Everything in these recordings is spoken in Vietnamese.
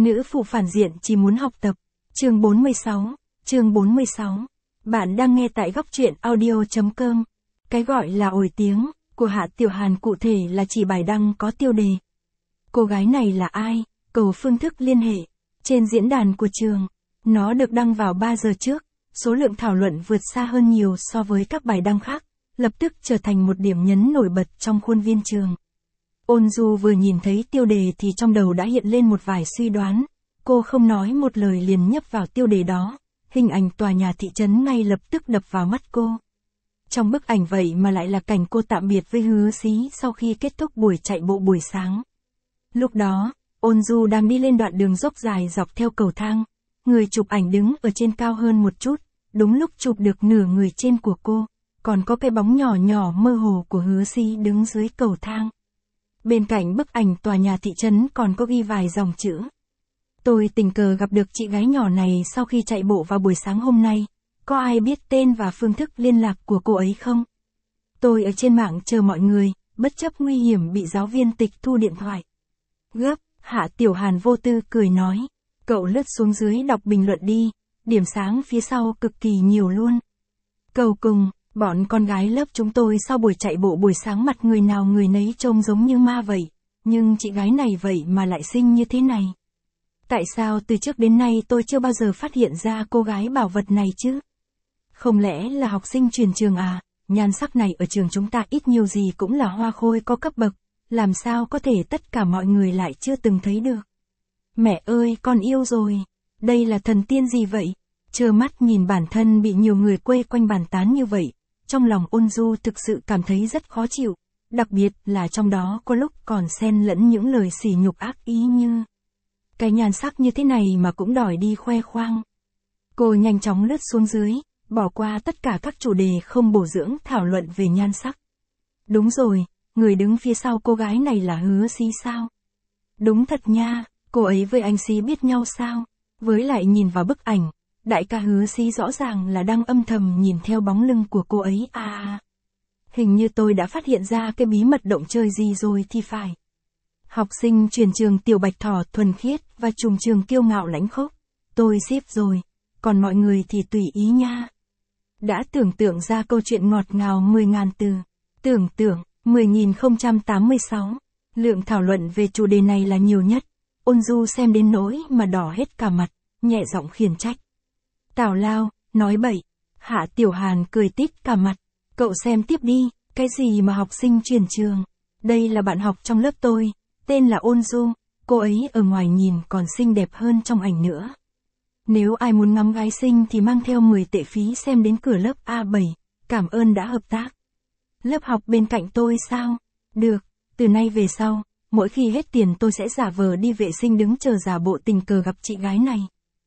Nữ phụ phản diện chỉ muốn học tập. Chương 46. Chương 46. Bạn đang nghe tại góc truyện audio.com. Cái gọi là ổi tiếng của Hạ Tiểu Hàn cụ thể là chỉ bài đăng có tiêu đề. Cô gái này là ai? Cầu phương thức liên hệ. Trên diễn đàn của trường. Nó được đăng vào 3 giờ trước. Số lượng thảo luận vượt xa hơn nhiều so với các bài đăng khác. Lập tức trở thành một điểm nhấn nổi bật trong khuôn viên trường. Ôn Du vừa nhìn thấy tiêu đề thì trong đầu đã hiện lên một vài suy đoán. Cô không nói một lời liền nhấp vào tiêu đề đó. Hình ảnh tòa nhà thị trấn ngay lập tức đập vào mắt cô. Trong bức ảnh vậy mà lại là cảnh cô tạm biệt với Hứa Xí sau khi kết thúc buổi chạy bộ buổi sáng. Lúc đó, Ôn Du đang đi lên đoạn đường dốc dài dọc theo cầu thang. Người chụp ảnh đứng ở trên cao hơn một chút, đúng lúc chụp được nửa người trên của cô. Còn có cái bóng nhỏ nhỏ mơ hồ của Hứa Xí đứng dưới cầu thang. Bên cạnh bức ảnh tòa nhà thị trấn còn có ghi vài dòng chữ. Tôi tình cờ gặp được chị gái nhỏ này sau khi chạy bộ vào buổi sáng hôm nay. Có ai biết tên và phương thức liên lạc của cô ấy không? Tôi ở trên mạng chờ mọi người, bất chấp nguy hiểm bị giáo viên tịch thu điện thoại. Gấp, Hạ Tiểu Hàn vô tư cười nói. Cậu lướt xuống dưới đọc bình luận đi, điểm sáng phía sau cực kỳ nhiều luôn. Cầu cùng, bọn con gái lớp chúng tôi sau buổi chạy bộ buổi sáng mặt người nào người nấy trông giống như ma vậy. Nhưng chị gái này vậy mà lại xinh như thế này. Tại sao từ trước đến nay tôi chưa bao giờ phát hiện ra cô gái bảo vật này chứ? Không lẽ là học sinh truyền trường à? Nhan sắc này ở trường chúng ta ít nhiều gì cũng là hoa khôi có cấp bậc. Làm sao có thể tất cả mọi người lại chưa từng thấy được? Mẹ ơi, con yêu rồi. Đây là thần tiên gì vậy? Trơ mắt nhìn bản thân bị nhiều người quây quanh bàn tán như vậy. Trong lòng Ôn Du thực sự cảm thấy rất khó chịu. Đặc biệt là trong đó có lúc còn xen lẫn những lời sỉ nhục ác ý như. Cái nhan sắc như thế này mà cũng đòi đi khoe khoang. Cô nhanh chóng lướt xuống dưới, bỏ qua tất cả các chủ đề không bổ dưỡng thảo luận về nhan sắc. Đúng rồi, người đứng phía sau cô gái này là Hứa Xí sao? Đúng thật nha, cô ấy với anh Xí biết nhau sao? Với lại nhìn vào bức ảnh, đại ca Hứa Xí rõ ràng là đang âm thầm nhìn theo bóng lưng của cô ấy à. Hình như tôi đã phát hiện ra cái bí mật động chơi gì rồi thì phải. Học sinh truyền trường Tiểu Bạch Thỏ thuần khiết và trùng trường kiêu ngạo lãnh khốc. Tôi xếp rồi, còn mọi người thì tùy ý nha. Đã tưởng tượng ra câu chuyện ngọt ngào 10.000 từ. Tưởng tượng, 10.086. Lượng thảo luận về chủ đề này là nhiều nhất. Ôn Du xem đến nỗi mà đỏ hết cả mặt, nhẹ giọng khiển trách. Tào lao, nói bậy. Hạ Tiểu Hàn cười tít cả mặt. Cậu xem tiếp đi, cái gì mà học sinh truyền trường. Đây là bạn học trong lớp tôi, tên là Ôn Du, cô ấy ở ngoài nhìn còn xinh đẹp hơn trong ảnh nữa. Nếu ai muốn ngắm gái xinh thì mang theo 10 tệ phí xem đến cửa lớp A7, cảm ơn đã hợp tác. Lớp học bên cạnh tôi sao? Được, từ nay về sau, mỗi khi hết tiền tôi sẽ giả vờ đi vệ sinh đứng chờ giả bộ tình cờ gặp chị gái này.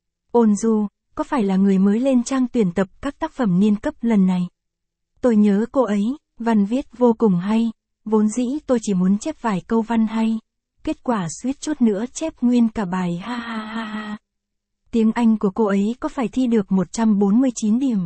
Ôn Du, có phải là người mới lên trang tuyển tập các tác phẩm niên cấp lần này? Tôi nhớ cô ấy, văn viết vô cùng hay, vốn dĩ tôi chỉ muốn chép vài câu văn hay. Kết quả suýt chút nữa chép nguyên cả bài ha ha ha ha. Tiếng Anh của cô ấy có phải thi được 149 điểm.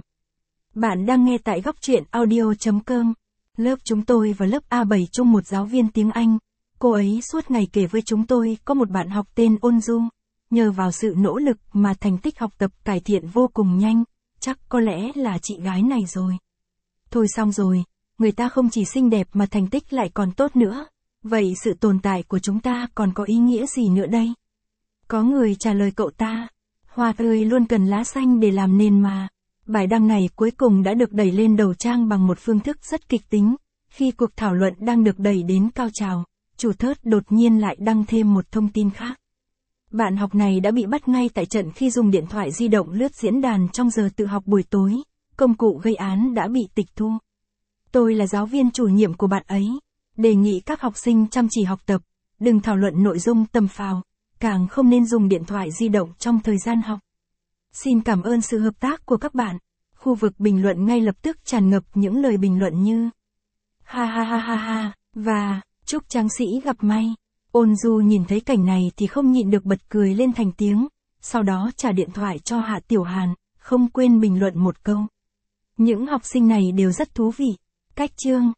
Bạn đang nghe tại góc truyện audio.com. Lớp chúng tôi và lớp A7 chung một giáo viên tiếng Anh. Cô ấy suốt ngày kể với chúng tôi có một bạn học tên Ôn Du. Nhờ vào sự nỗ lực mà thành tích học tập cải thiện vô cùng nhanh. Chắc có lẽ là chị gái này rồi. Thôi xong rồi, người ta không chỉ xinh đẹp mà thành tích lại còn tốt nữa. Vậy sự tồn tại của chúng ta còn có ý nghĩa gì nữa đây? Có người trả lời cậu ta. Hoa ơi luôn cần lá xanh để làm nền mà. Bài đăng này cuối cùng đã được đẩy lên đầu trang bằng một phương thức rất kịch tính. Khi cuộc thảo luận đang được đẩy đến cao trào, chủ thớt đột nhiên lại đăng thêm một thông tin khác. Bạn học này đã bị bắt ngay tại trận khi dùng điện thoại di động lướt diễn đàn trong giờ tự học buổi tối. Công cụ gây án đã bị tịch thu. Tôi là giáo viên chủ nhiệm của bạn ấy. Đề nghị các học sinh chăm chỉ học tập, đừng thảo luận nội dung tầm phào, càng không nên dùng điện thoại di động trong thời gian học. Xin cảm ơn sự hợp tác của các bạn. Khu vực bình luận ngay lập tức tràn ngập những lời bình luận như ha ha ha ha ha và chúc tráng sĩ gặp may. Ôn Du nhìn thấy cảnh này thì không nhịn được bật cười lên thành tiếng, sau đó trả điện thoại cho Hạ Tiểu Hàn, không quên bình luận một câu. Những học sinh này đều rất thú vị. Cách chương